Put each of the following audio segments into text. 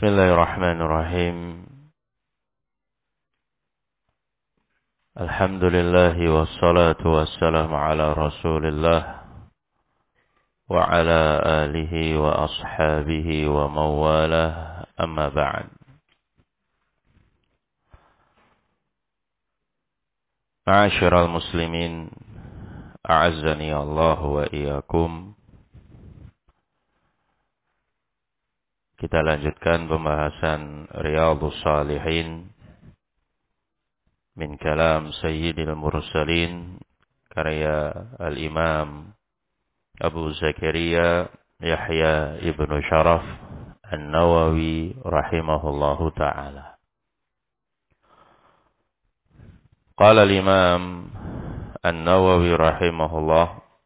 Bismillahirrahmanirrahim. Alhamdulillahi wassalatu wassalamu ala Rasulillah wa ala alihi wa ashabihi wa mawalah, amma ba'd. Ma'asyiral muslimin, a'azzani Allah wa iyyakum. Kita lanjutkan pembahasan Riyadhus Shalihin min kalam Sayyidil Mursalin, karya Al-Imam Abu Zakaria Yahya ibnu Sharaf An-Nawawi rahimahullahu ta'ala. Qala Al-Imam An-Nawawi rahimahullah,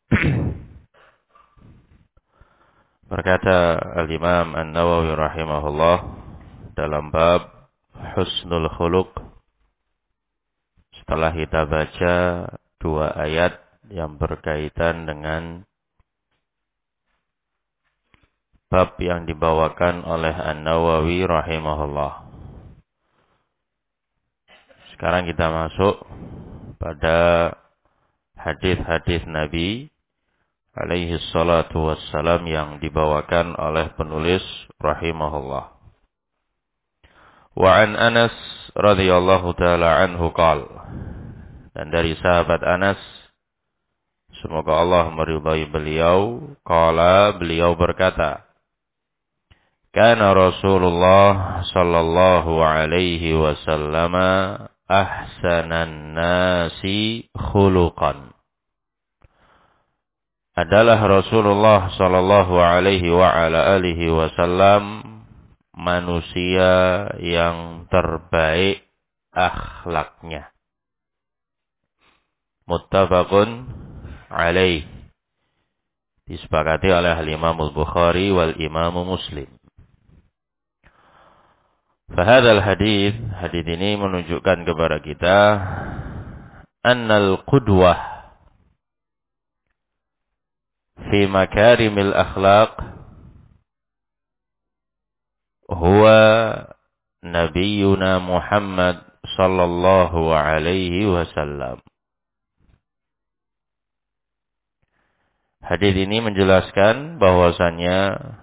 berkata Al-Imam An-Nawawi rahimahullah dalam bab Husnul Khuluq, setelah kita baca dua ayat yang berkaitan dengan bab yang dibawakan oleh An-Nawawi rahimahullah. Sekarang kita masuk pada hadis-hadis Nabi alaihi salatu wassalam yang dibawakan oleh penulis rahimahullah. Wa an Anas radhiyallahu ta'ala anhu qala, dan dari sahabat Anas, semoga Allah meridai beliau, qala, beliau berkata, kana Rasulullah sallallahu alaihi wasallam ahsanan nasi khuluqan. Adalah Rasulullah sallallahu alaihi wa ala alihi wasallam manusia yang terbaik akhlaknya. Muttafaqun alaih, disepakati oleh Imam Al-Bukhari wal Imam Muslim. Fahadal hadis ini menunjukkan kepada kita annal qudwah fi makarimil akhlaq huwa Nabiyyuna Muhammad sallallahu alaihi wasallam. Hadis ini menjelaskan bahwasannya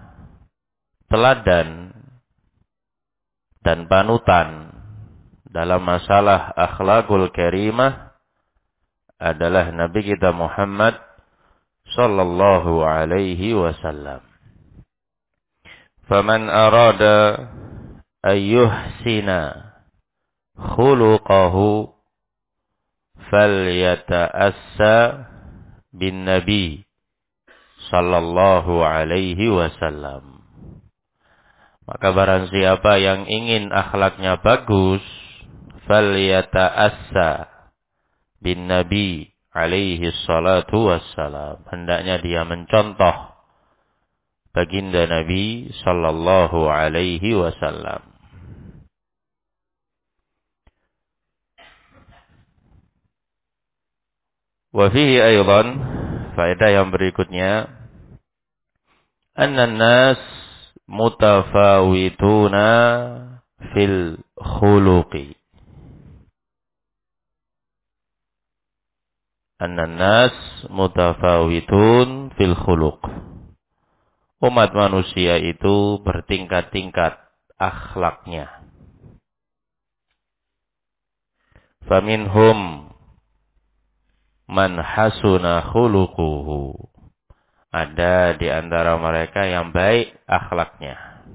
teladan dan panutan dalam masalah akhlakul karimah adalah Nabi kita Muhammad sallallahu alaihi wasallam. Faman arada ayyuhsina khuluqahu falyata'assa bin Nabi sallallahu alaihi wasallam. Maka barang siapa yang ingin akhlaknya bagus, falyata'assa bin Nabi alaihi salatu wassalam, hendaknya dia mencontoh baginda Nabi sallallahu alaihi wasallam. Wa fihi aydan, faedah yang berikutnya, annan nas mutafawituna fil khuluqi. Annan nas mutafawitun fil khuluq. Umat manusia itu bertingkat-tingkat akhlaknya. Faminhum man hasuna khuluquhu. Ada di antara mereka yang baik akhlaknya.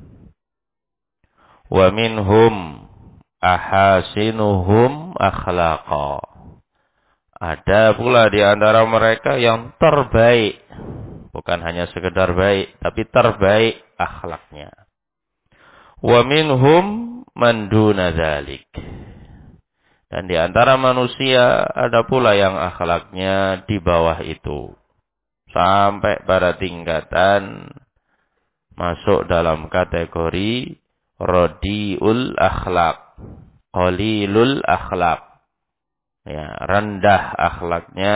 Wa minhum ahasinuhum akhlaqa. Ada pula di antara mereka yang terbaik, bukan hanya sekedar baik, tapi terbaik akhlaknya. Wa minhum man duna dzalik. Dan di antara manusia ada pula yang akhlaknya di bawah itu, sampai pada tingkatan masuk dalam kategori radiul akhlak, qalilul akhlak. Ya, rendah akhlaknya,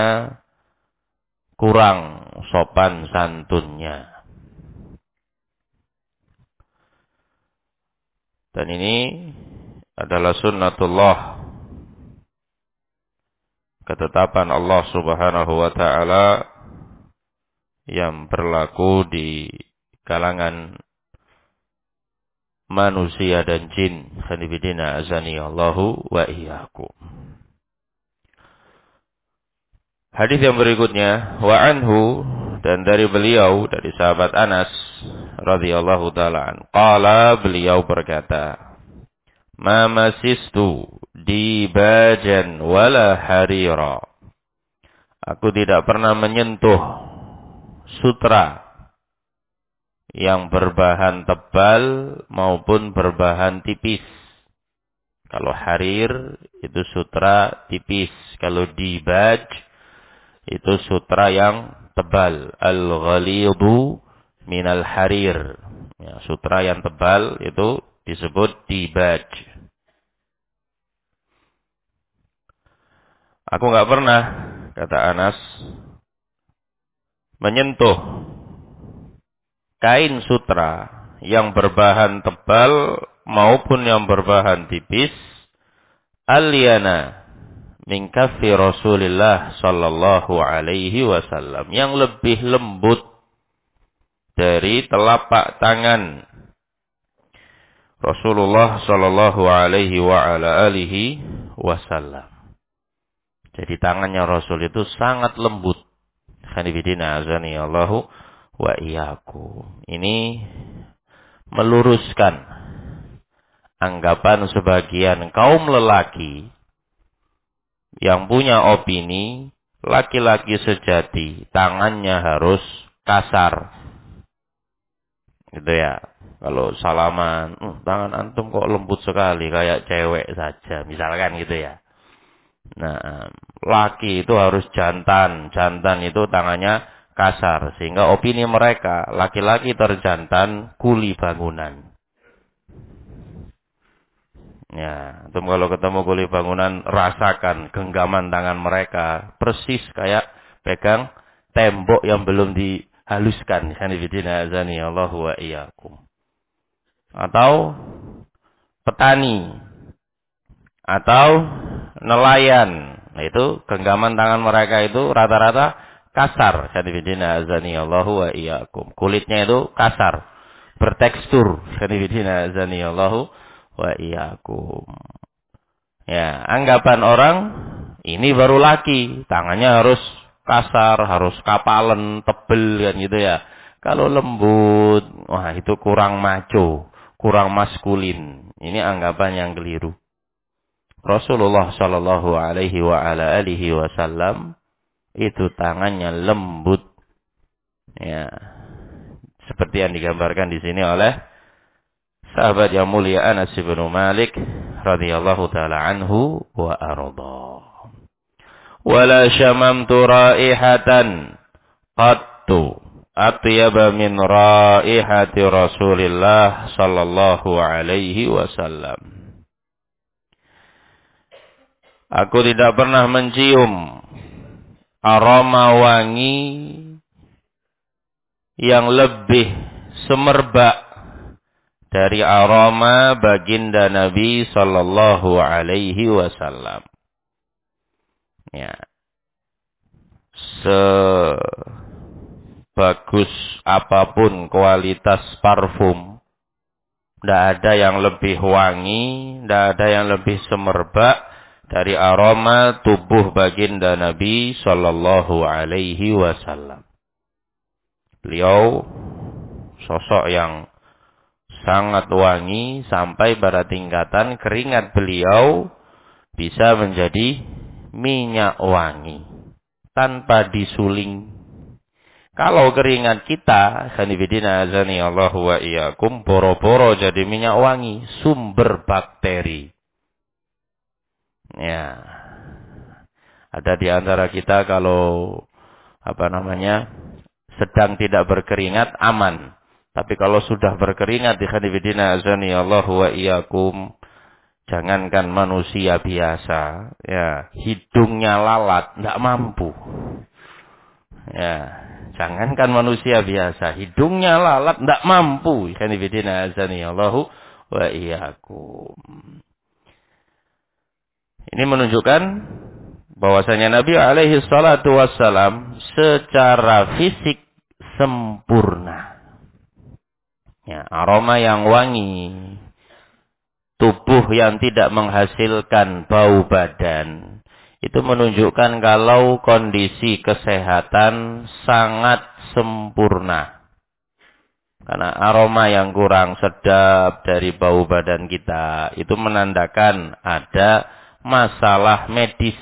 kurang sopan santunnya. Dan ini adalah sunnatullah, ketetapan Allah Subhanahu wa taala yang berlaku di kalangan manusia dan jin. Khanifidina azani Allahu wa iyyakum. Hadis yang berikutnya, wa anhu, dan dari beliau, dari sahabat Anas radhiyallahu taala an, qala, beliau berkata, ma masistu dibajan wala harira. Aku tidak pernah menyentuh sutra yang berbahan tebal maupun berbahan tipis. Kalau harir itu sutra tipis, kalau dibaj itu sutra yang tebal. Al-ghalidhu minal harir. Ya, sutra yang tebal itu disebut dibaj. Aku enggak pernah, kata Anas, menyentuh kain sutra yang berbahan tebal maupun yang berbahan tipis, alyana min kaffi Rasulillah sallallahu alaihi wasallam, yang lebih lembut dari telapak tangan Rasulullah sallallahu alaihi wa ala alihi wasallam. Jadi tangannya Rasul itu sangat lembut. Khanifidina azani Allahu wa iyyakum. Ini meluruskan anggapan sebagian kaum lelaki yang punya opini laki-laki sejati tangannya harus kasar. Gitu ya. Kalau salaman, tangan antum kok lembut sekali kayak cewek saja, misalkan gitu ya. Nah, laki itu harus jantan, jantan itu tangannya kasar, sehingga opini mereka laki-laki terjantan kuli bangunan. Ya, antum kalau ketemu kuli bangunan rasakan genggaman tangan mereka persis kayak pegang tembok yang belum dihaluskan. Khanifidina azani Allahu wa iyyakum. Atau petani atau nelayan. Nah, itu genggaman tangan mereka itu rata-rata kasar. Khanifidina azani Allahu wa iyyakum. Kulitnya itu kasar, bertekstur. Khanifidina azani Allahu wa iyyakum. Ya, anggapan orang ini baru laki, tangannya harus kasar, harus kapalan, tebel kan gitu ya. Kalau lembut, wah itu kurang macho, kurang maskulin. Ini anggapan yang keliru. Rasulullah sallallahu alaihi wa ala alihi wasallam itu tangannya lembut. Ya. Seperti yang digambarkan di sini oleh sahabat yang mulia Anas bin Malik radhiyallahu taala anhu wa arda. Wala syamamtu raihatan qattu atyaba min raihati Rasulillah sallallahu alaihi wasallam. Aku tidak pernah mencium aroma wangi yang lebih semerbak dari aroma baginda Nabi sallallahu alaihi wasallam. Ya. Sebagus apapun kualitas parfum, tidak ada yang lebih wangi, tidak ada yang lebih semerbak dari aroma tubuh baginda Nabi sallallahu alaihi wasallam. Beliau sosok yang sangat wangi sampai pada tingkatan keringat beliau bisa menjadi minyak wangi tanpa disuling. Kalau keringat kita, khanifidina azani Allahu wa iyyakum, boro-boro jadi minyak wangi, sumber bakteri. Ya. Ada di antara kita kalau sedang tidak berkeringat aman. Tapi kalau sudah berkeringat di khanifidina azani Allahu wa iyyakum, jangankan manusia biasa, ya, hidungnya lalat enggak mampu. Ya, jangankan manusia biasa, hidungnya lalat enggak mampu. Khanifidina azani Allahu wa iyyakum. Ini menunjukkan bahwasanya Nabi alaihi salatu wassalam secara fisik sempurna. Ya, aroma yang wangi, tubuh yang tidak menghasilkan bau badan. Itu menunjukkan kalau kondisi kesehatan sangat sempurna. Karena aroma yang kurang sedap dari bau badan kita, itu menandakan ada masalah medis.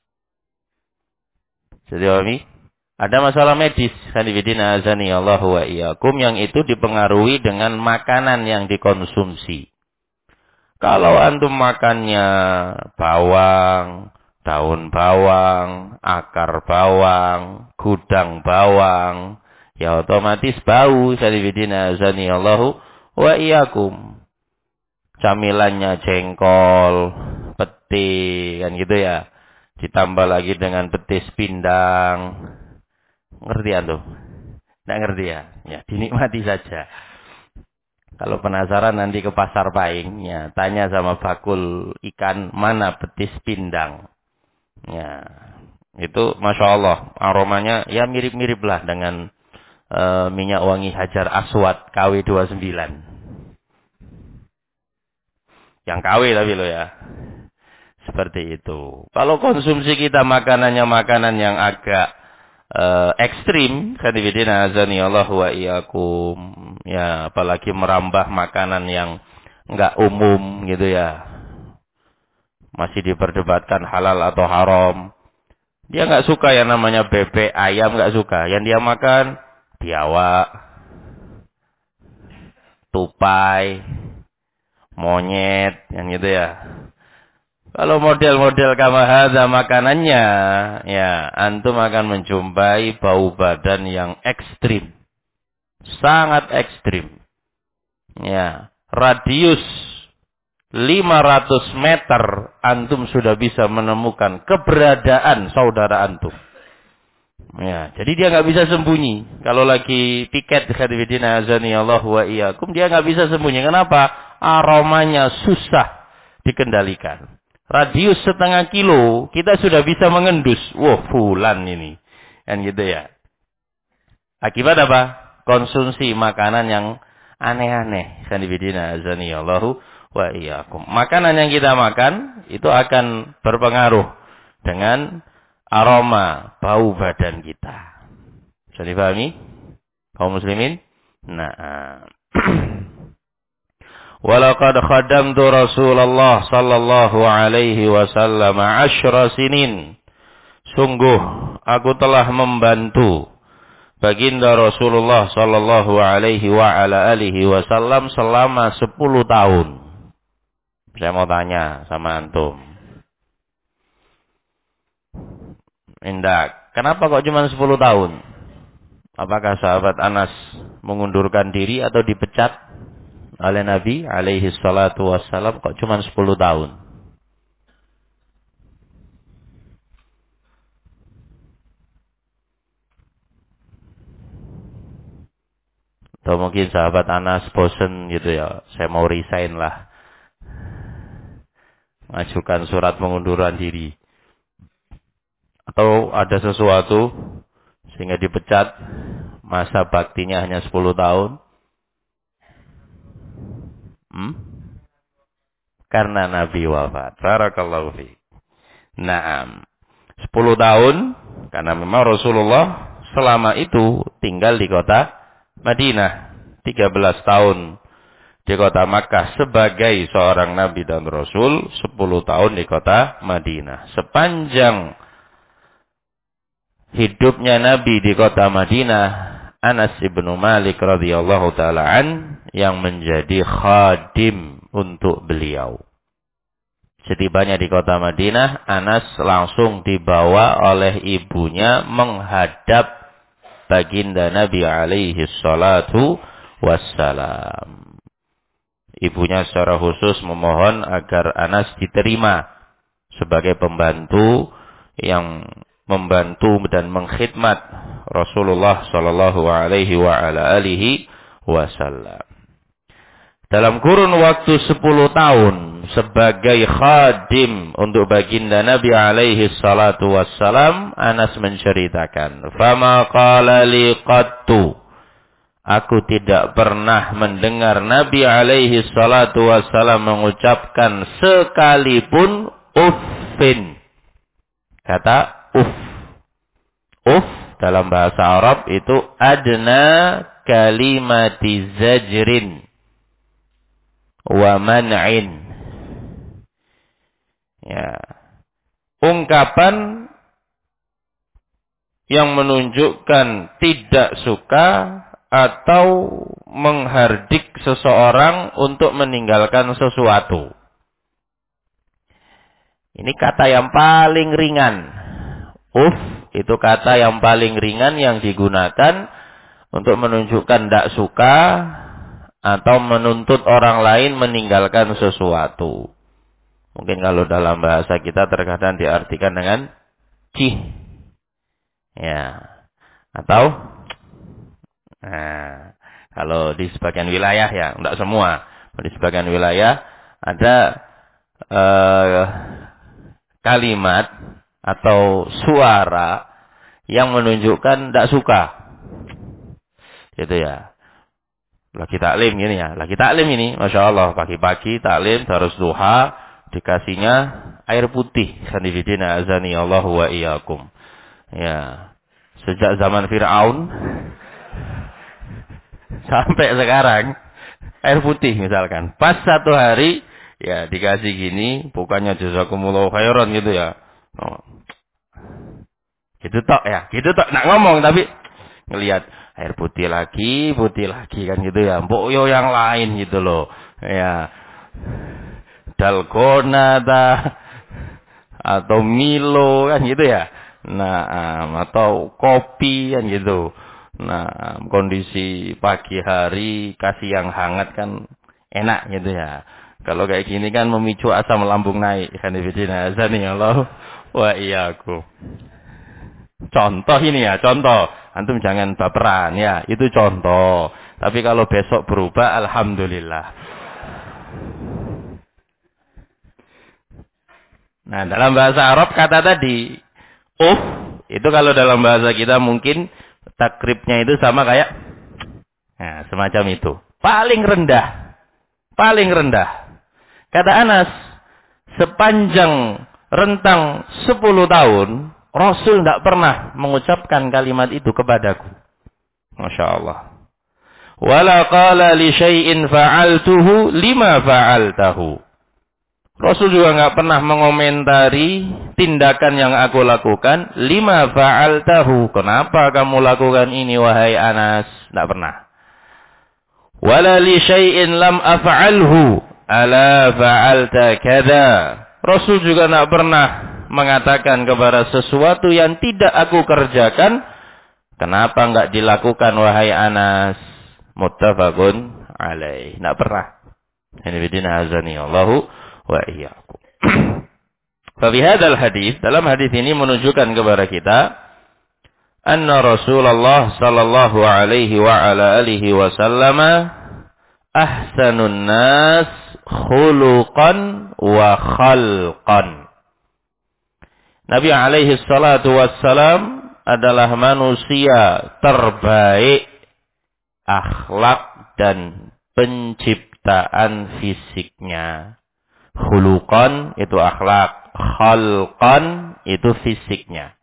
Jadi ada masalah medis. Sanibidina azani Allahu wa iyyakum, yang itu dipengaruhi dengan makanan yang dikonsumsi. Kalau antum makannya bawang, daun bawang, akar bawang, gudang bawang, ya otomatis bau. Sanibidina azani Allahu wa iyyakum. Camilannya jengkol, peti, kan gitu ya. Ditambah lagi dengan petis pindang. Ngerti antum? Nggak ngerti ya? Ya, dinikmati saja. Kalau penasaran nanti ke pasar Paing, ya, tanya sama bakul ikan mana petis pindang. Ya, itu Masya Allah, aromanya ya mirip-mirip lah dengan minyak wangi Hajar Aswad KW29. Yang KW tapi lo ya. Seperti itu. Kalau konsumsi kita makanannya makanan yang agak ekstrim, kadibidina azani Allah wa iyyakum, ya, apalagi merambah makanan yang enggak umum gitu ya, masih diperdebatkan halal atau haram. Dia enggak suka yang namanya bebek, ayam enggak suka. Yang dia makan biawak, tupai, monyet, yang gitu ya. Kalau model-model kama hadza makanannya, ya, antum akan menjumpai bau badan yang ekstrim. Sangat ekstrim. Ya, radius 500 meter antum sudah bisa menemukan keberadaan saudara antum. Ya, jadi dia nggak bisa sembunyi. Kalau lagi piket khadifidina azani Allah wa iyyakum, dia nggak bisa sembunyi. Kenapa? Aromanya susah dikendalikan. Radius setengah kilo, kita sudah bisa mengendus. Wah, fulan ini. Kan gitu ya. Akibat apa? Konsumsi makanan yang aneh-aneh. Sanibidina azani Allahu wa iyyakum. Makanan yang kita makan, itu akan berpengaruh dengan aroma, bau badan kita. Bisa dipahami? Kaum muslimin? Nah. Walaqad khadamtu Rasulullah sallallahu alaihi wasallam 10 sinin. Sungguh aku telah membantu baginda Rasulullah sallallahu alaihi wa ala alihi wasallam selama 10 tahun. Saya mau tanya sama antum. Indah, kenapa kok cuma 10 tahun? Apakah sahabat Anas mengundurkan diri atau dipecat oleh Nabi alaihi salatu wassalam kok cuma 10 tahun? Atau mungkin sahabat Anas bosen gitu ya, saya mau resign lah, mengajukan surat pengunduran diri. Atau ada sesuatu sehingga dipecat, masa baktinya hanya 10 tahun. Karena Nabi wafat. Barakallahu fi. Naam. 10 tahun karena memang Rasulullah selama itu tinggal di kota Madinah. 13 tahun di kota Makkah sebagai seorang Nabi dan Rasul. 10 tahun di kota Madinah. Sepanjang hidupnya Nabi di kota Madinah, Anas ibnu Malik radhiyallahu ta'ala an yang menjadi khadim untuk beliau. Setibanya di kota Madinah, Anas langsung dibawa oleh ibunya menghadap baginda Nabi alaihi salatu wassalam. Ibunya secara khusus memohon agar Anas diterima sebagai pembantu yang membantu dan mengkhidmat Rasulullah sallallahu alaihi wa ala alihi wasallam. dalam kurun waktu 10 tahun sebagai khadim untuk baginda Nabi alaihi salatu wassalam. Anas menceritakan, fama qala li qattu, aku tidak pernah mendengar Nabi alaihi salatu wassalam mengucapkan sekalipun uffin. Kata uff. Uff dalam bahasa Arab itu adna kalimati zajrin wa man'in. Ya. Ungkapan yang menunjukkan tidak suka atau menghardik seseorang untuk meninggalkan sesuatu. Ini kata yang paling ringan. Uff itu kata yang paling ringan yang digunakan untuk menunjukkan tidak suka atau menuntut orang lain meninggalkan sesuatu. Mungkin kalau dalam bahasa kita terkadang diartikan dengan cih. Ya. Atau kalau di sebagian wilayah ya, tidak semua. Di sebagian wilayah ada kalimat atau suara yang menunjukkan tidak suka. Gitu ya. Lagi taklim gini ya. Lagi taklim ini, Masya Allah. Pagi-pagi taklim, harus duha, dikasihnya air putih. Sanifidina azani Allah wa iyyakum. Ya. Sejak zaman Fir'aun sampai sekarang, air putih misalkan. Pas satu hari, ya dikasih gini, bukannya jazakumullah khairan gitu ya. Oh. Gitu tok ya. Gitu tok. Nak ngomong tapi ngelihat air putih lagi kan gitu ya. Mbok yo yang lain gitu loh. Ya. Dalgona atau Milo kan gitu ya. Nah, atau kopi kan gitu. Nah, kondisi pagi hari kasih yang hangat kan enak gitu ya. Kalau kayak gini kan memicu asam lambung naik. Khanifidina azani Allah wa iyyakum. Contoh ini ya, contoh. Antum jangan baperan ya, itu contoh. Tapi kalau besok berubah, alhamdulillah. Nah, dalam bahasa Arab kata tadi, itu kalau dalam bahasa kita mungkin takribnya itu sama kayak, nah, semacam itu. Paling rendah. Paling rendah. Kata Anas, sepanjang rentang 10 tahun, Rasul tidak pernah mengucapkan kalimat itu kepadaku. Masya Allah. Wala qala li syai'in fa'altuhu lima fa'altahu. Rasul juga nggak pernah mengomentari tindakan yang aku lakukan. Lima fa'altahu. Kenapa kamu lakukan ini wahai Anas? Tidak pernah. Wala li syai'in lam af'alhu. Ala fa'alta kada. Rasul juga tidak pernah mengatakan kepada sesuatu yang tidak aku kerjakan, kenapa enggak dilakukan wahai Anas? Muttafaqun alaih. Enggak pernah. Ini bidina azani Allahu wa iyyakum. Fa fi hadzal hadis, dalam hadis ini menunjukkan kepada kita anna Rasulullah sallallahu alaihi wa ala alihi wasallam ahsanun nas khuluqan wa khalqan. Nabi alaihi salatu wassalam adalah manusia terbaik akhlak dan penciptaan fisiknya. Khuluqan itu akhlak, khalqan itu fisiknya.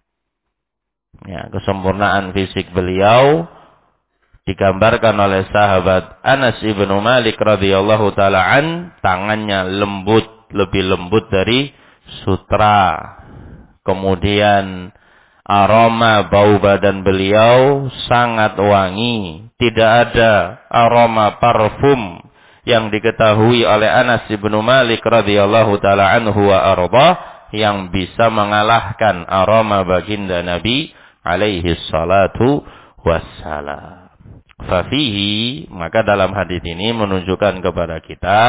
Ya, kesempurnaan fisik beliau digambarkan oleh sahabat Anas ibnu Malik radhiyallahu taala an, tangannya lembut, lebih lembut dari sutra. Kemudian aroma bau badan beliau sangat wangi. Tidak ada aroma parfum yang diketahui oleh Anas ibnu Malik radhiyallahu taala anhu wa arda yang bisa mengalahkan aroma baginda Nabi alaihi salatu wassalam. Fafihi, maka dalam hadis ini menunjukkan kepada kita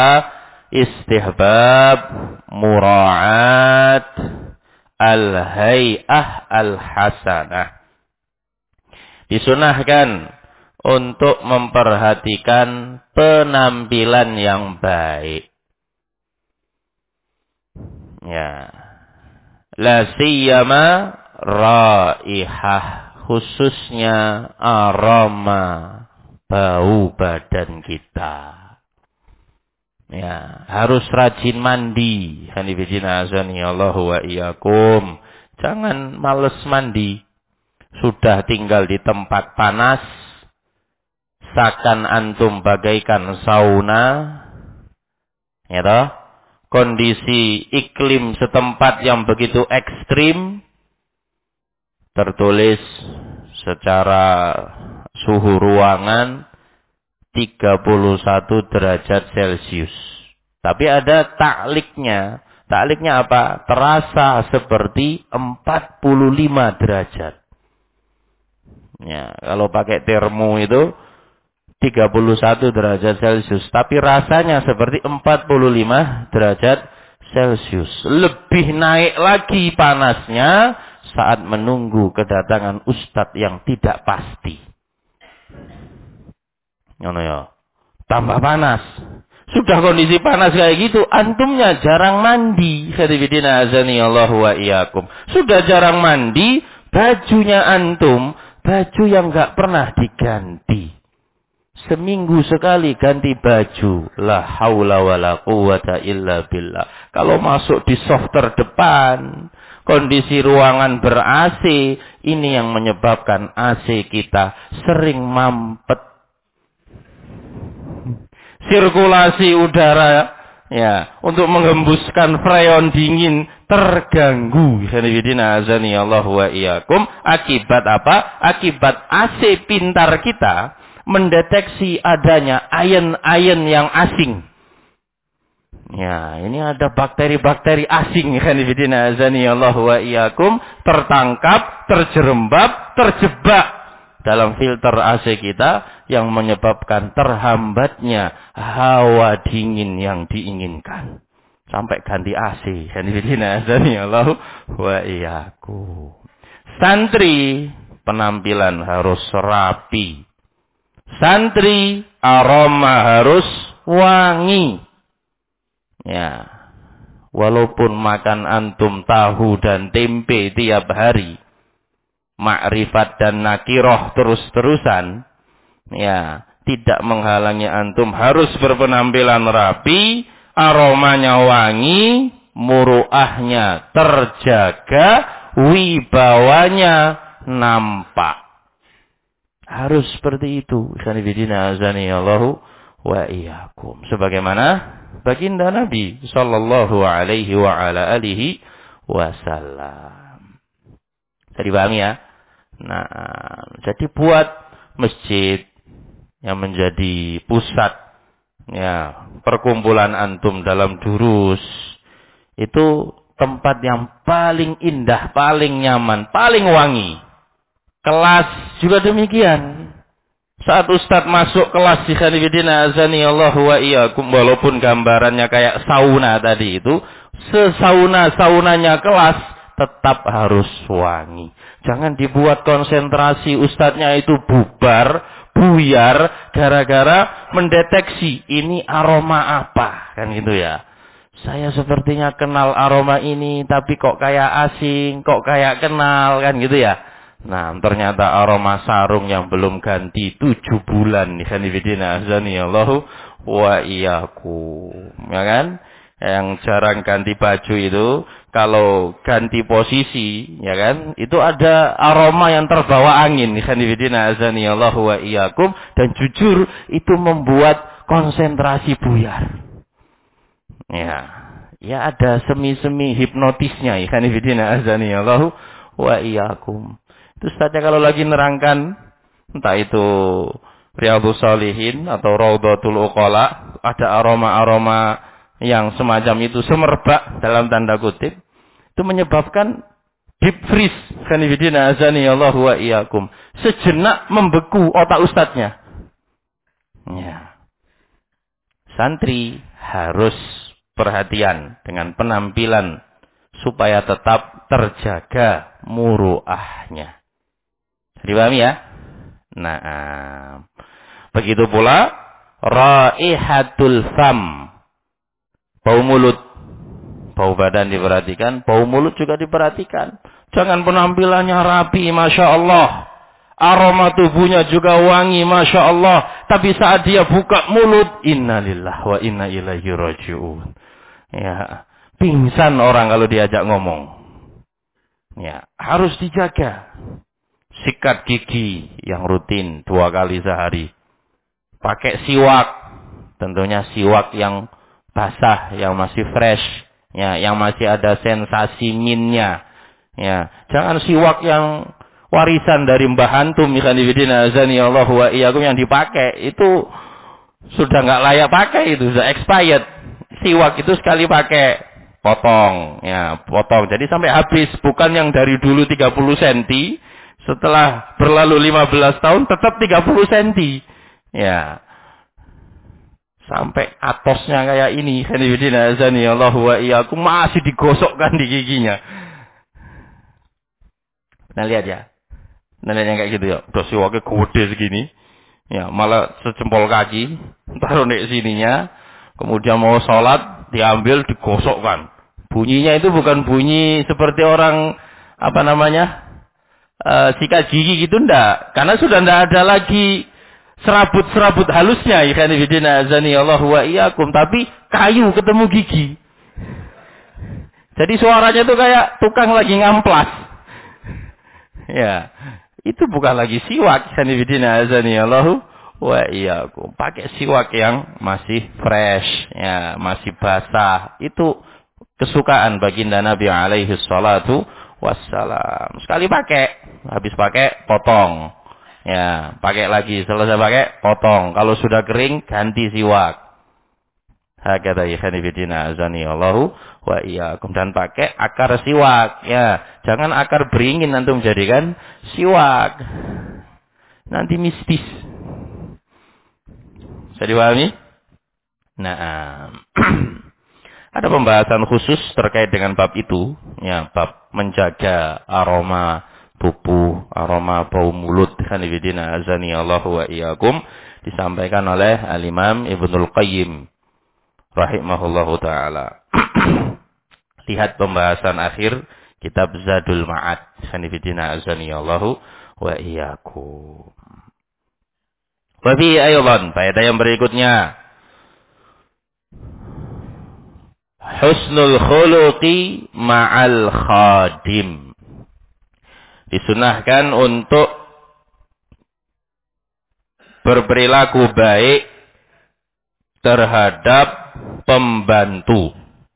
istihbab mura'at al-hay'ah al-hasanah. Disunahkan untuk memperhatikan penampilan yang baik. Ya. La siyama raihah, khususnya aroma bau badan kita. Ya, harus rajin mandi. Hanifidina azani Allahu wa iyyakum. Jangan males mandi. Sudah tinggal di tempat panas, seakan antum bagaikan sauna. Ya toh? Kondisi iklim setempat yang begitu ekstrim, tertulis secara suhu ruangan 31 derajat Celcius. Tapi ada takliknya. Takliknya apa? Terasa seperti 45 derajat. Ya, kalau pakai termo itu 31 derajat Celcius, tapi rasanya seperti 45 derajat Celcius. Lebih naik lagi panasnya saat menunggu kedatangan ustadz yang tidak pasti. Ngono ya. Tambah panas. Sudah kondisi panas kayak gitu, antumnya jarang mandi. Khairuddin azani Allah wa iyyakum. Sudah jarang mandi, bajunya antum, baju yang enggak pernah diganti. Seminggu sekali ganti baju. La haula wala quwata illa billah. Kalau masuk di soft terdepan, kondisi ruangan ber-AC, ini yang menyebabkan AC kita sering mampet. Sirkulasi udara ya untuk menghembuskan freon dingin terganggu. Khairuddin azani Allah wa iyyakum. Akibat apa? Akibat AC pintar kita mendeteksi adanya ayen-ayen yang asing. Ya, ini ada bakteri-bakteri asing. Khairuddin azani Allah wa iyyakum, tertangkap, terjerembab, terjebak dalam filter AC kita yang menyebabkan terhambatnya hawa dingin yang diinginkan. Sampai ganti AC. Khairuddin azani Allah wa iyyakum. Santri penampilan harus rapi. Santri aroma harus wangi. Ya. Walaupun makan antum tahu dan tempe tiap hari, makrifat dan nakiroh terus-terusan, ya, tidak menghalangi antum harus berpenampilan rapi, aromanya wangi, muruahnya terjaga, wibawanya nampak. Harus seperti itu. Khairuddin azani Allahu wa iyyakum. Sebagaimana baginda Nabi sallallahu alaihi wa ala alihi wasallam. Jadi pahami ya? Nah, jadi buat masjid yang menjadi pusat ya perkumpulan antum dalam durus, itu tempat yang paling indah, paling nyaman, paling wangi. Kelas juga demikian. Saat Ustadz masuk kelas di Khairuddin azani Allah wa iyyakum, walaupun gambarannya kayak sauna tadi itu, sesauna-saunanya kelas tetap harus wangi. Jangan dibuat konsentrasi Ustadznya itu bubar, buyar, gara-gara mendeteksi ini aroma apa, kan gitu ya. Saya sepertinya kenal aroma ini, tapi kok kayak asing, kok kayak kenal, kan gitu ya. Nah, ternyata aroma sarung yang belum ganti 7 bulan. Khairuddin azani Allahu wa iyyakum. Ya kan? Yang jarang ganti baju itu, kalau ganti posisi, ya kan? Itu ada aroma yang terbawa angin. Khairuddin azani Allahu wa iyyakum. Dan jujur, itu membuat konsentrasi buyar. Ya ada semi-semi hipnotisnya. Khairuddin azani Allahu wa iyyakum. Terus saja kalau lagi nerangkan, entah itu Riyadhus Shalihin atau Raudhatul Uqala, ada aroma-aroma yang semacam itu semerbak dalam tanda kutip, itu menyebabkan deep freeze. Khairuddin azani Allahu wa iyyakum. Sejenak membeku otak ustadznya. Ya. Santri harus perhatian dengan penampilan supaya tetap terjaga muruahnya. Dipahami ya? Nah, begitu pula raihatul fam, bau mulut. Bau badan diperhatikan, bau mulut juga diperhatikan. Jangan penampilannya rapi, Masya Allah. Aroma tubuhnya juga wangi, Masya Allah. Tapi saat dia buka mulut, innalillah wa inna ilaihi raji'un. Ya, pingsan orang kalau diajak ngomong. Ya, harus dijaga. Sikat gigi yang rutin 2 kali sehari. Pakai siwak. Tentunya siwak yang basah, yang masih fresh. Ya, yang masih ada sensasi minnya. Ya, jangan siwak yang warisan dari Mbah Antum, ikhwanifidina azani Allah wa iyyakum, yang dipakai itu sudah nggak layak pakai, itu sudah expired. Siwak itu sekali pakai, potong, ya, potong. Jadi sampai habis, bukan yang dari dulu 30 cm, setelah berlalu 15 tahun tetap 30 cm. Ya. Sampai atosnya kayak ini, ikhwanifidina azani Allah wa iyyakum, masih digosokkan di giginya. Nah, lihat ya. Nah, lihat yang kayak gitu ya. Udah siwaknya gede segini. Ya, malah sejempol kaki. Taruh di sininya. Kemudian mau sholat, diambil, digosokkan. Bunyinya itu bukan bunyi seperti orang, apa namanya, sikat gigi gitu, enggak. Karena sudah enggak ada lagi serabut-serabut halusnya, ikhwanifidina azani Allah wa iyyakum, tapi kayu ketemu gigi. Jadi suaranya tuh kayak tukang lagi ngamplas. Ya, itu bukan lagi siwak, ikhwanifidina azani Allah wa iyyakum. Pakai siwak yang masih fresh, ya, masih basah. Itu kesukaan baginda Nabi alaihi salatu wassalam. Sekali pakai, habis pakai potong. Ya, pakai lagi, selesai pakai, potong. Kalau sudah kering, ganti siwak. Hakata ikhwanifidina azani Allahu wa iyyakum. Dan pakai akar siwak. Ya, jangan akar beringin antum jadikan siwak. Nanti mistis. Bisa dipahami? Nah, ada pembahasan khusus terkait dengan bab itu. Ya, bab menjaga aroma tubuh, aroma bau mulut, ikhwanifidina azani Allahu wa iyyakum, disampaikan oleh Al-Imam Ibnul Qayyim rahimahullahu ta'ala. Lihat pembahasan akhir kitab Zadul Ma'ad, ikhwanifidina azani Allahu wa iyyakum. Wa fi aydan, faedah yang berikutnya, husnul khuluqi ma'al khadim. Disunahkan untuk berperilaku baik terhadap pembantu.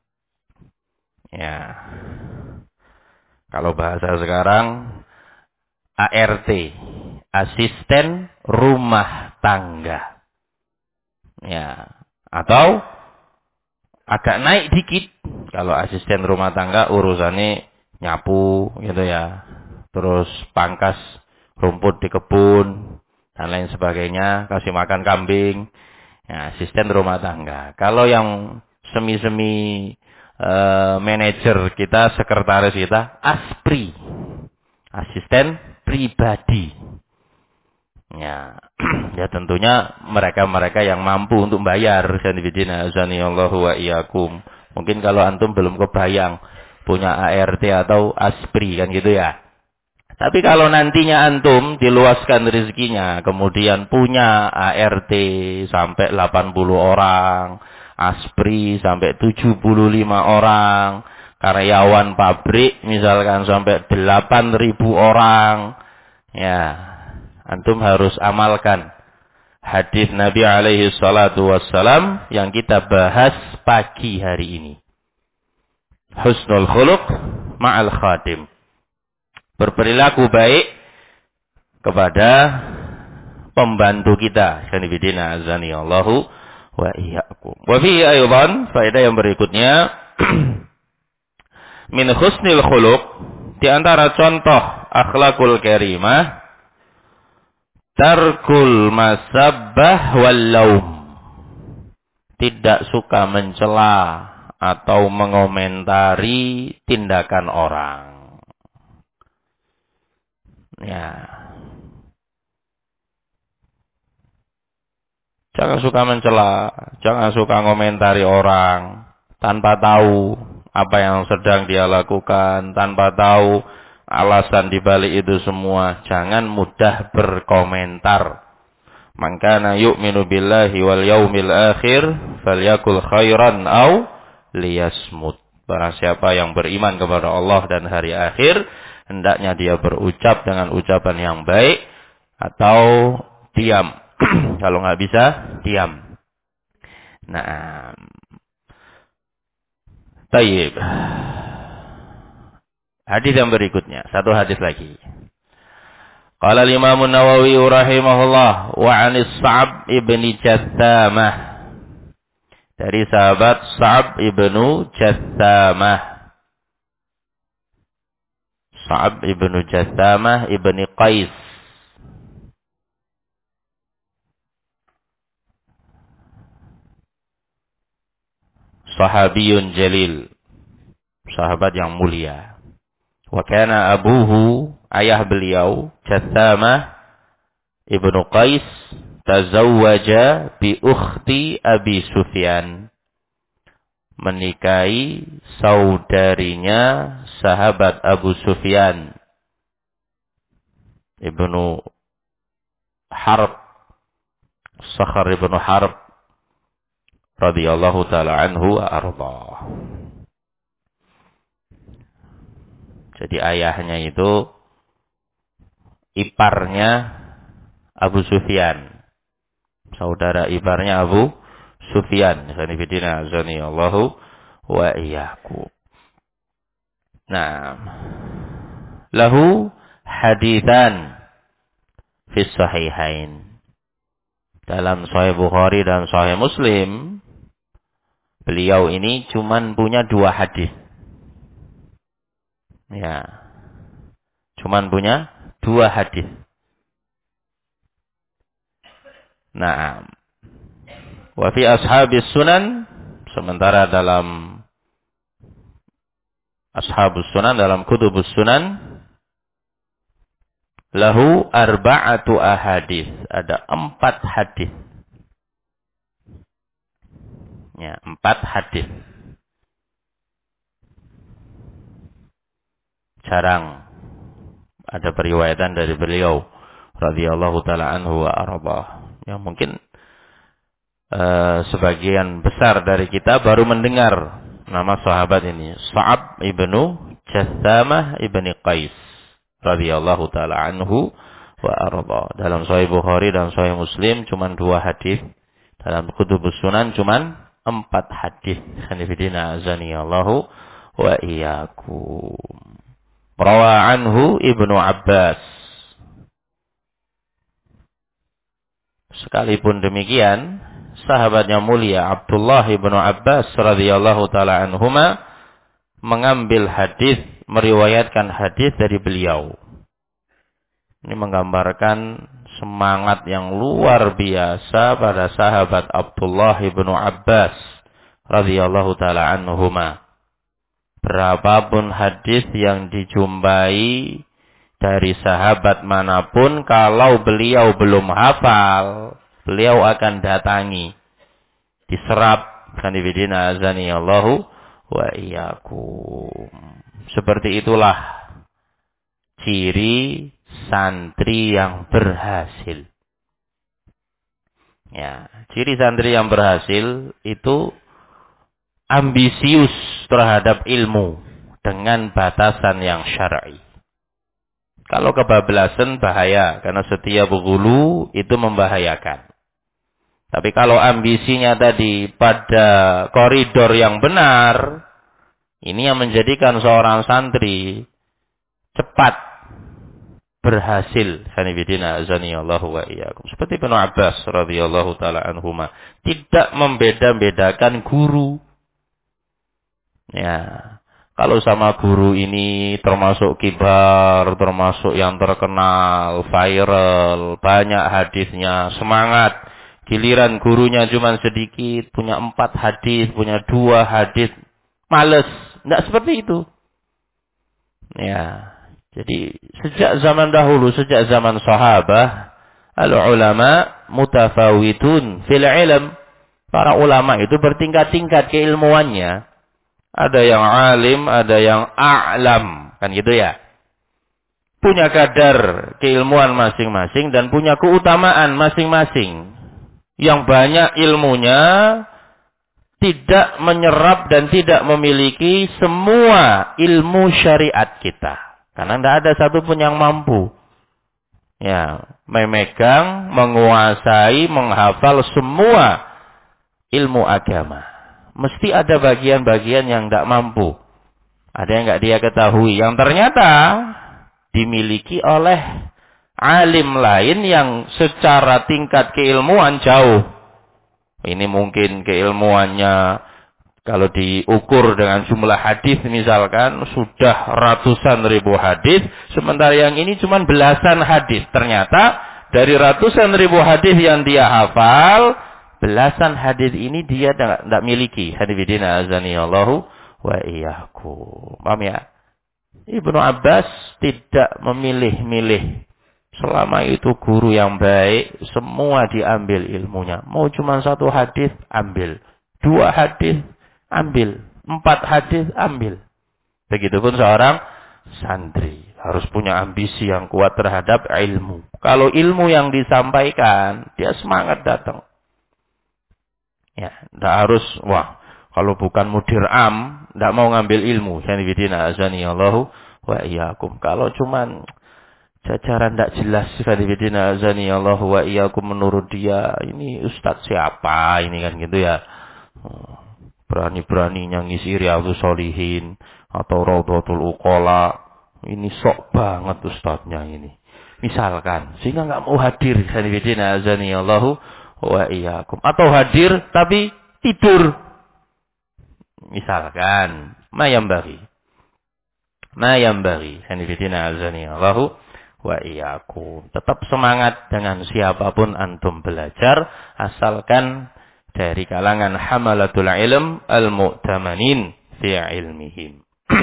Ya. Kalau bahasa sekarang, ART, asisten rumah tangga. Ya. Atau agak naik dikit, kalau asisten rumah tangga urusannya nyapu gitu ya. Terus pangkas rumput di kebun dan lain sebagainya, kasih makan kambing. Ya, asisten rumah tangga. Kalau yang semi-semi manajer kita, sekretaris kita, aspri, asisten pribadi. Ya, ya tentunya mereka-mereka yang mampu untuk bayar. Sanibidina azanillahu wa iyyakum. Mungkin kalau antum belum kebayang punya ART atau aspri kan gitu ya. Tapi kalau nantinya antum diluaskan rezekinya, kemudian punya ART sampai 80 orang, aspri sampai 75 orang, karyawan pabrik misalkan sampai 8.000 orang, ya, antum harus amalkan hadis Nabi alaihi salatu wassalam yang kita bahas pagi hari ini. Husnul khuluq ma'al khadim. Berperilaku baik kepada pembantu kita. Sanibidina azani Allahu wa iyyakum. Wa fi aydan, faedah yang berikutnya, min husnil khuluq, di antara contoh akhlakul karimah, tarkul masabbah wal laum. Tidak suka mencela atau mengomentari tindakan orang. Ya. Jangan suka mencela, jangan suka ngomentari orang tanpa tahu apa yang sedang dia lakukan, tanpa tahu alasan dibalik itu semua. Jangan mudah berkomentar. Man kana yu'minu billahi wal yaumil akhir falyakul khairan aw liyasmut. Barang siapa yang beriman kepada Allah dan hari akhir, hendaknya dia berucap dengan ucapan yang baik atau diam. Kalau nggak bisa, diam. Nah, tayyib. Hadis yang berikutnya, satu hadis lagi. Qala al-Imam An-Nawawi rahimahullah wa 'anis Sa'ab ibni Jathamah. Dari sahabat Sa'ab ibnu Jathamah. Sa'ab ibnu Jathamah ibni Qais. Sahabiyun jalil. Sahabat yang mulia. Wa kana abuhu, ayah beliau, Jathamah ibnu Qais, tazawwaja bi ukhti Abi Sufyan. Menikahi saudarinya sahabat Abu Sufyan ibnu Harb, Sakhar ibnu Harb radhiyallahu taala anhu wa arda. Jadi ayahnya itu iparnya Abu Sufyan, saudara iparnya Abu Sufyan. Sanifidina azani Allahu wa iyyakum. Nah, lahu haditsan fi sahihain. Dalam Sahih Bukhari dan Sahih Muslim, beliau ini cuman punya 2 hadis. Ya. Cuman punya 2 hadis. Nah, wa fi ashabis sunan, sementara dalam ashabus sunan, dalam kutubus sunan, lahu arba'atu ahadits, ada 4 hadis. Ya, 4 hadis. Jarang ada periwayatan dari beliau radhiyallahu taala anhu wa arda. Ya, mungkin sebagian besar dari kita baru mendengar nama sahabat ini, Sa'ab ibnu Jathamah ibni Qais radhiyallahu taala anhu wa arda. Dalam Sahih Bukhari dan Sahih Muslim cuma 2 hadis. Dalam kutubus sunan cuma 4 hadis. Sanifidina azani Allahu wa iyyakum. Rawa anhu Ibnu Abbas. Sekalipun demikian, sahabat yang mulia Abdullah ibnu Abbas radhiyallahu taala anhuma mengambil hadis, meriwayatkan hadis dari beliau. Ini menggambarkan semangat yang luar biasa pada sahabat Abdullah ibnu Abbas radhiyallahu taala anhuma. Berapapun hadis yang dijumpai dari sahabat manapun, kalau beliau belum hafal, beliau akan datangi, diserap. Sanibidina azani Allahu wa iyyakum. Seperti itulah ciri santri yang berhasil. Ya, ciri santri yang berhasil itu ambisius terhadap ilmu dengan batasan yang syar'i. Kalau kebablasan bahaya, karena setiap gulu itu membahayakan. Tapi kalau ambisinya tadi pada koridor yang benar, ini yang menjadikan seorang santri cepat berhasil. Sanibidina azaniyallahu wa iyyakum. Seperti Ibnu Abbas radhiyallahu taala anhuma, tidak membeda-bedakan guru. Ya, kalau sama guru ini termasuk kibar, termasuk yang terkenal, viral, banyak hadisnya, semangat. Giliran gurunya cuma sedikit, punya 4 hadis, punya 2 hadis, males. Tidak seperti itu. Ya, jadi sejak zaman dahulu, sejak zaman sahabat, Al-ulama mutafawitun fil ilm. Para ulama itu bertingkat-tingkat keilmuannya. Ada yang alim, ada yang a'lam. Kan gitu ya. Punya kadar keilmuan masing-masing dan punya keutamaan masing-masing. Yang banyak ilmunya tidak menyerap dan tidak memiliki semua ilmu syariat kita. Karena tidak ada satupun yang mampu. Ya, memegang, menguasai, menghafal semua ilmu agama. Mesti ada bagian-bagian yang tidak mampu. Ada yang tidak dia ketahui. Yang ternyata dimiliki oleh alim lain yang secara tingkat keilmuan jauh. Ini mungkin keilmuannya kalau diukur dengan jumlah hadis misalkan sudah ratusan ribu hadis. Sementara yang ini cuma belasan hadis. Ternyata dari ratusan ribu hadis yang dia hafal, belasan hadis ini dia tidak miliki. Hadifidina azani Allahu wa iyyakum. Paham ya? Ibnu Abbas tidak memilih-milih. Selama itu guru yang baik, semua diambil ilmunya. Mau cuma satu hadis, ambil. 2 hadis, ambil. 4 hadis, ambil. Begitupun seorang santri. Harus punya ambisi yang kuat terhadap ilmu. Kalau ilmu yang disampaikan, dia semangat datang. Ya, tidak harus, kalau bukan mudir tidak mau ngambil ilmu. Sanibidina azani Allahu wa iyyakum. Kalau cuman jajaran tidak jelas, sanibidina azani Allahu wa iyyakum, menurut dia ini ustaz siapa ini kan gitu ya. Berani-beraninya ngisi Riyadhus Shalihin atau Raudhatul Uqala. Ini sok banget ustaznya ini. Misalkan, sehingga nggak mau hadir. Sanibidina azani Allahu wa iyyakum. Atau hadir tapi tidur. Misalkan, ma yambaghi. Sanibidina azani Allahu wa iyyakum. Tetap semangat dengan siapapun antum belajar, asalkan dari kalangan hamalatul ilm al-mu'tamanin fi ilmihim.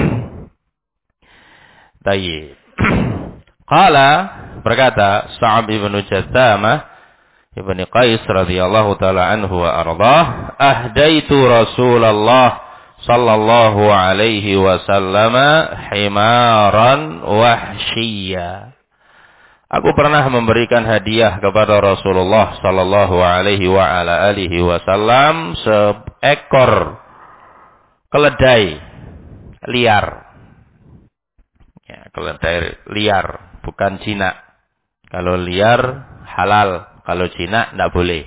Tayyib. Qala, berkata Sa'ab ibn Jathamah ibn Qais radhiyallahu ta'ala anhu wa ardah, ahdaitu Rasulullah sallallahu alaihi wasallam himaran wahsyiyya. Aku pernah memberikan hadiah kepada Rasulullah sallallahu alaihi wa ala alihi wasallam seekor keledai liar. Ya, keledai liar, bukan jinak. Kalau liar halal, kalau jinak tidak boleh.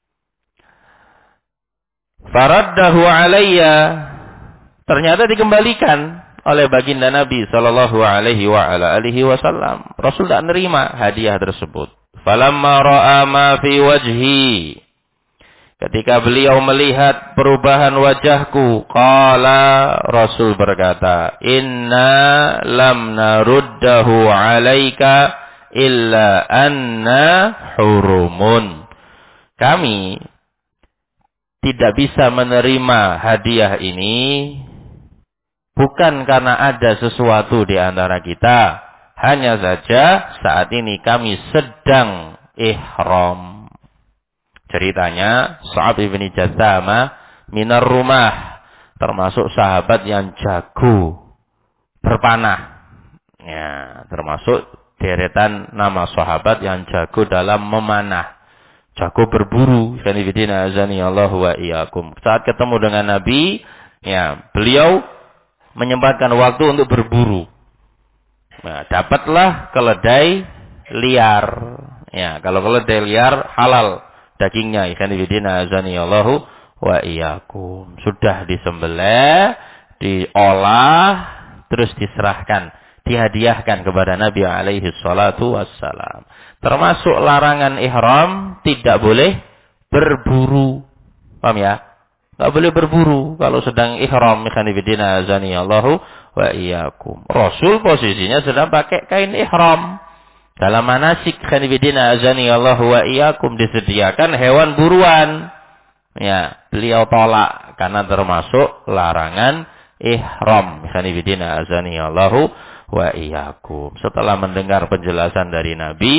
Faraddahu alayya, ternyata dikembalikan oleh baginda Nabi sallallahu alaihi wa ala alihi wasallam. Rasul tidak menerima hadiah tersebut. Falamma ra'a ma fi wajhi, ketika beliau melihat perubahan wajahku, qala, Rasul berkata, inna lam naruddahu alaika illa anna hurumun. Kami tidak bisa menerima hadiah ini bukan karena ada sesuatu di antara kita, hanya saja saat ini kami sedang ihram. Ceritanya, Sa'ab ibn Jathamah minar rumah, termasuk sahabat yang jago berpanah. Ya, termasuk deretan nama sahabat yang jago dalam memanah, jago berburu. Sanibidina azani Allahu wa iyyakum. Saat ketemu dengan Nabi, ya, beliau menyempatkan waktu untuk berburu. Nah, dapatlah keledai liar. Ya, kalau keledai liar halal dagingnya. Sanibidina azani Allahu wa iyyakum. Sudah disembelih, diolah, terus diserahkan, dihadiahkan kepada Nabi alaihi salatu wassalam. Termasuk larangan ihram, tidak boleh berburu. Paham ya? Tidak boleh berburu kalau sedang ihram. Ikhwanifidina azani Allahu wa iyyakum. Rasul posisinya sedang pakai kain ihram. Dalam manasik, ikhwanifidina azani Allahu wa iyyakum, disediakan hewan buruan. Ya, beliau tolak karena termasuk larangan ihram. Ikhwanifidina azani Allahu wa iyyakum. Setelah mendengar penjelasan dari Nabi,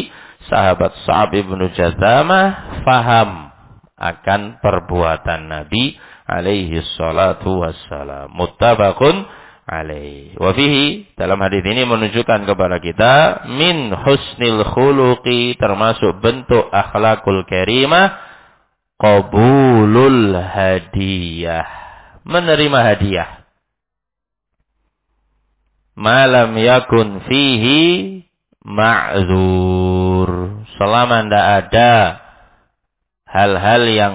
sahabat Sa'ab ibnu Jazamah faham akan perbuatan Nabi alaihi salatu wassalam. Muttafaqun alaihi. Wa fihi, dalam hadis ini menunjukkan kepada kita min husnil khuluqi, termasuk bentuk akhlakul karimah, qabulul hadiyah, menerima hadiah. Malam yakun fihi ma'zur, selama tidak ada hal-hal yang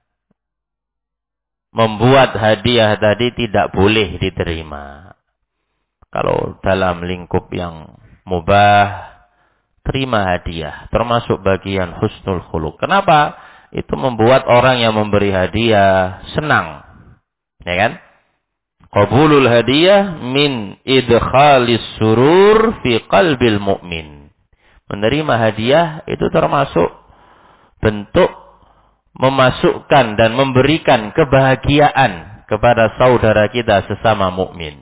membuat hadiah tadi tidak boleh diterima. Kalau dalam lingkup yang mubah, terima hadiah, termasuk bagian husnul khuluq. Kenapa? Itu membuat orang yang memberi hadiah senang, ya kan? Qabulul hadiah min idkhalis surur fi qalbil mu'min. Menerima hadiah itu termasuk bentuk memasukkan dan memberikan kebahagiaan kepada saudara kita sesama mukmin.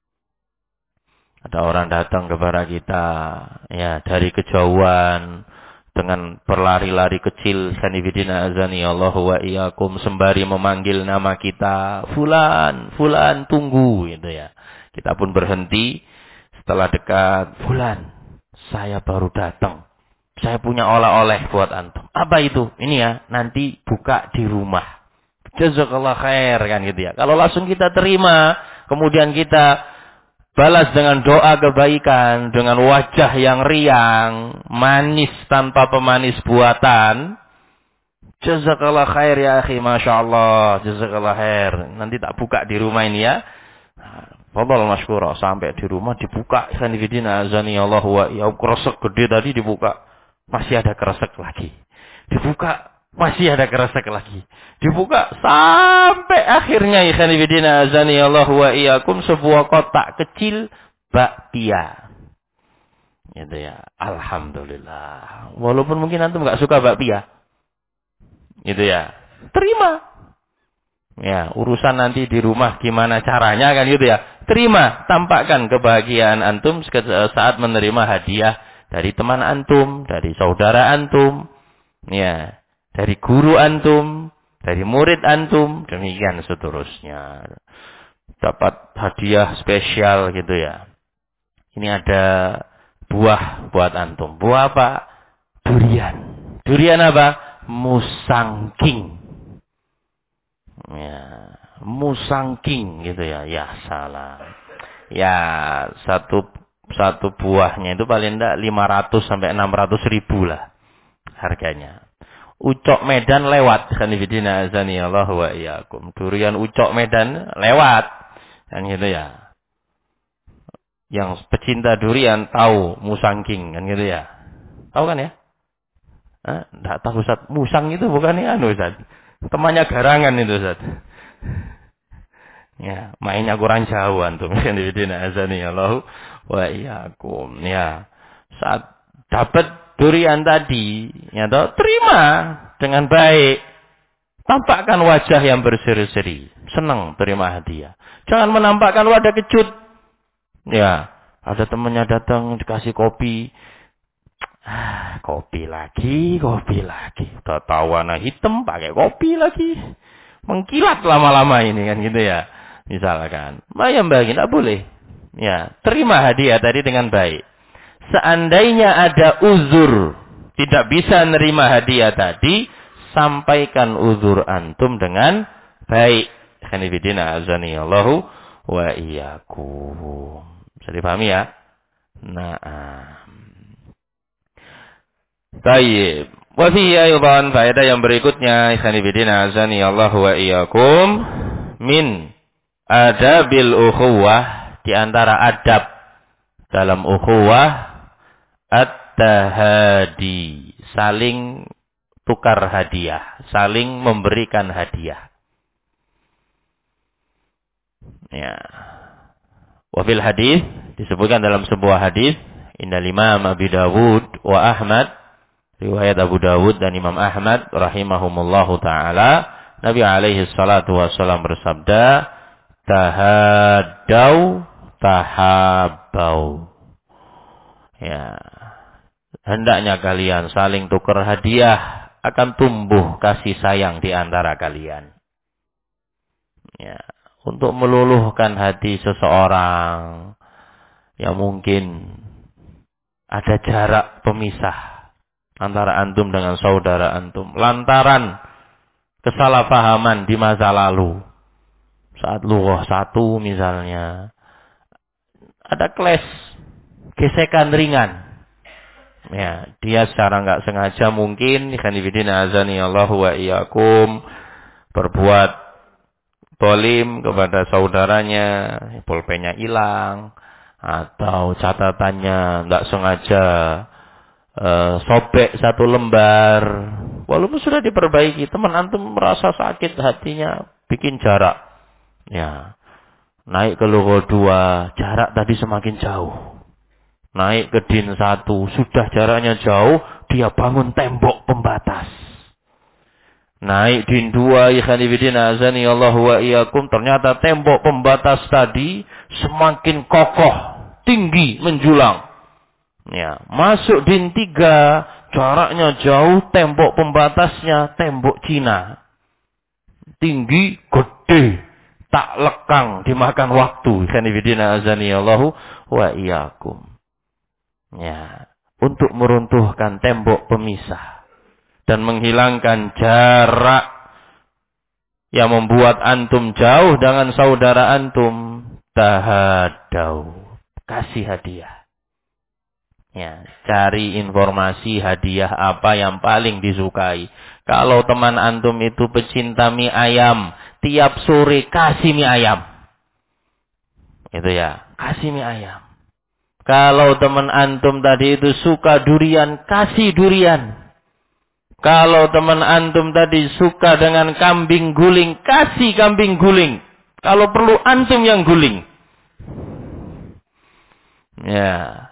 Ada orang datang kepada kita ya dari kejauhan dengan berlari-lari kecil, sanibidina azani Allahu wa iyyakum, sembari memanggil nama kita, fulan, fulan, tunggu, gitu ya. Kita pun berhenti setelah dekat, fulan, saya baru datang. Saya punya oleh-oleh buat antum. Apa itu? Ini ya, nanti buka di rumah. Jazakallah khair, kan gitu ya. Kalau langsung kita terima, kemudian kita balas dengan doa kebaikan, dengan wajah yang riang, manis tanpa pemanis buatan. Jazakallah khair ya akhi, Masya Allah. Jazakallah khair. Nanti tak buka di rumah ini ya. Fadhal masykurah. Sampai di rumah dibuka. Sanifidina azani Allah wa ya, keresek gede tadi dibuka. Masih ada keresek lagi. Dibuka. Masih ada keresek lagi. Dibuka sampai akhirnya ikhwan fillah azani Allah wa iyyakum, sebuah kotak kecil bakpia. Gitu ya. Alhamdulillah. Walaupun mungkin antum enggak suka bakpia. Gitu ya. Terima. Ya, urusan nanti di rumah gimana caranya kan gitu ya. Terima, tampakkan kebahagiaan antum saat menerima hadiah dari teman antum, dari saudara antum. Ya. Dari guru antum, dari murid antum, demikian seterusnya. Dapat hadiah spesial gitu ya. Ini ada buah buat antum. Buah apa? Durian. Durian apa? Musangking. Ya, musangking gitu ya. Ya salah. Ya, satu buahnya itu paling enggak 500 sampai 600 ribu lah harganya. Ucok Medan lewat, sanifidina azani Allah wa iyyakum. Durian Ucok Medan lewat, kan gitu ya. Yang pecinta durian tahu musangking, kan gitu ya. Tahu kan ya? Enggak tahu Ustaz. Musang itu bukan anu Ustaz. Temannya garangan itu Ustaz. Ya, mainnya kurang jauh antum, sanifidina azani Allah wa iyyakum. Ya. Saat dapat durian tadi, ya toh, terima dengan baik. Tampakkan wajah yang berseri-seri. Senang terima hadiah. Jangan menampakkan wajah kecut. Ya, ada temannya datang dikasih kopi. Kopi lagi. Udah tahu warna hitam, pakai kopi lagi. Mengkilat lama-lama ini kan gitu ya. Misalkan, Mayam bagi, tidak boleh. Ya, terima hadiah tadi dengan baik. Seandainya ada uzur, tidak bisa nerima hadiah tadi, sampaikan uzur antum dengan baik. Khanifidina azani Allahu wa iyyakum. Bisa dipahami ya? Naam. Baik. Wa fihi aydan, faedah yang berikutnya, khanifidina azani Allahu wa iyyakum, min adabil ukhuwah, di antara adab dalam ukhuwah, at-tahadi, saling tukar hadiah, saling memberikan hadiah. Ya. Wa fil hadis, disebutkan dalam sebuah hadis, innal Imam Abu Dawud wa Ahmad, riwayat Abu Dawud dan Imam Ahmad rahimahumullahu taala, Nabi alaihi salatu wasallam bersabda, tahadau tahabau. Ya, hendaknya kalian saling tukar hadiah, akan tumbuh kasih sayang di antara kalian. Ya, untuk meluluhkan hati seseorang yang mungkin ada jarak pemisah antara antum dengan saudara antum lantaran kesalahpahaman di masa lalu. Saat lughah satu misalnya, ada clash, gesekan ringan. Ya, dia secara enggak sengaja mungkin ikhwanifidina azani Allahu wa iyyakum berbuat zalim kepada saudaranya, pulpennya hilang atau catatannya enggak sengaja sobek satu lembar. Walaupun sudah diperbaiki, teman antum merasa sakit hatinya, bikin jarak. Ya, naik ke logo 2, jarak tadi semakin jauh. Naik ke din 1, sudah jaraknya jauh, dia bangun tembok pembatas. Naik din 2, ikhwanifidina azani Allahu wa iyyakum, ternyata tembok pembatas tadi semakin kokoh, tinggi, menjulang. Ya, masuk din 3, jaraknya jauh, tembok pembatasnya tembok Cina. Tinggi, gede, tak lekang, dimakan waktu. Ikhwanifidina azani Allahu wa iyyakum. Ya, untuk meruntuhkan tembok pemisah dan menghilangkan jarak yang membuat antum jauh dengan saudara antum, tahadau, kasih hadiah. Ya, cari informasi hadiah apa yang paling disukai. Kalau teman antum itu pecinta mie ayam, tiap sore kasih mie ayam. Itu ya, kasih mie ayam. Kalau teman antum tadi itu suka durian, kasih durian. Kalau teman antum tadi suka dengan kambing guling, kasih kambing guling. Kalau perlu antum yang guling. Ya.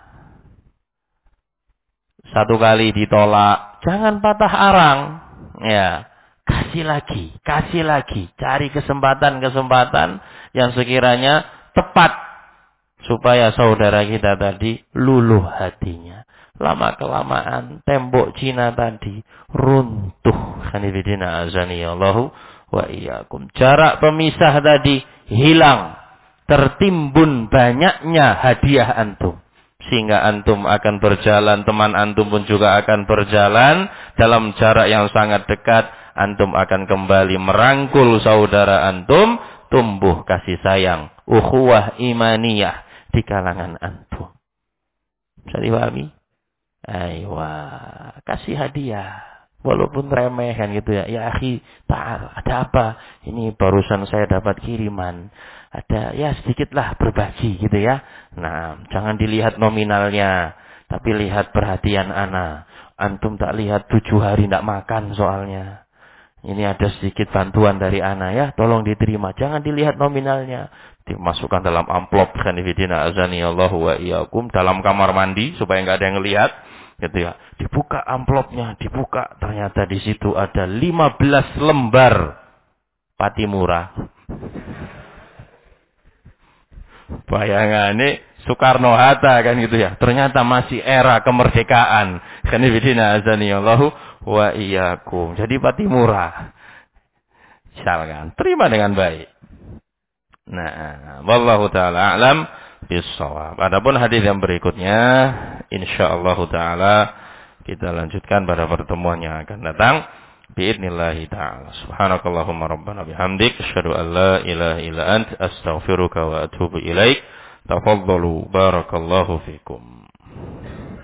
Satu kali ditolak, jangan patah arang. Ya. Kasih lagi. Cari kesempatan-kesempatan yang sekiranya tepat. Supaya saudara kita tadi luluh hatinya. Lama-kelamaan tembok Cina tadi runtuh. Khanifidina azani Allahu wa iyyakum. Jarak pemisah tadi hilang. Tertimbun banyaknya hadiah antum. Sehingga antum akan berjalan, teman antum pun juga akan berjalan dalam jarak yang sangat dekat. Antum akan kembali merangkul saudara antum, tumbuh kasih sayang, ukhuwah imaniyah di kalangan antum. Bisa dipahami? Aywa, kasih hadiah. Walaupun remeh kan gitu ya. Ya akhi, ta'al, ada apa? Ini barusan saya dapat kiriman. Ada, ya sedikitlah berbagi gitu ya. Nah, jangan dilihat nominalnya. Tapi lihat perhatian ana. Antum tak lihat 7 hari tidak makan soalnya. Ini ada sedikit bantuan dari ana ya. Tolong diterima. Jangan dilihat nominalnya. Dimasukkan dalam amplop. Khanifidina azani Allahu wa iyyakum. Dalam kamar mandi. Supaya nggak ada yang ngelihat. Gitu ya. Dibuka amplopnya, dibuka. Ternyata di situ ada 15 lembar pati murah. Bayangannya Soekarno-Hatta kan gitu ya. Ternyata masih era kemerdekaan. Khanifidina azani Allahu wa iyyakum. Jadi pati murah. Misalkan, terima dengan baik. Nah, wallahu taala a'lam bissawab. Adapun hadis yang berikutnya, insyaallah taala kita lanjutkan pada pertemuan yang akan datang. Biidznillah taala. Subhanakallahumma rabbana bihamdik asyhadu an la ilaha illa ant astaghfiruka wa atubu ilaik. Tafadhalu barakallahu fikum.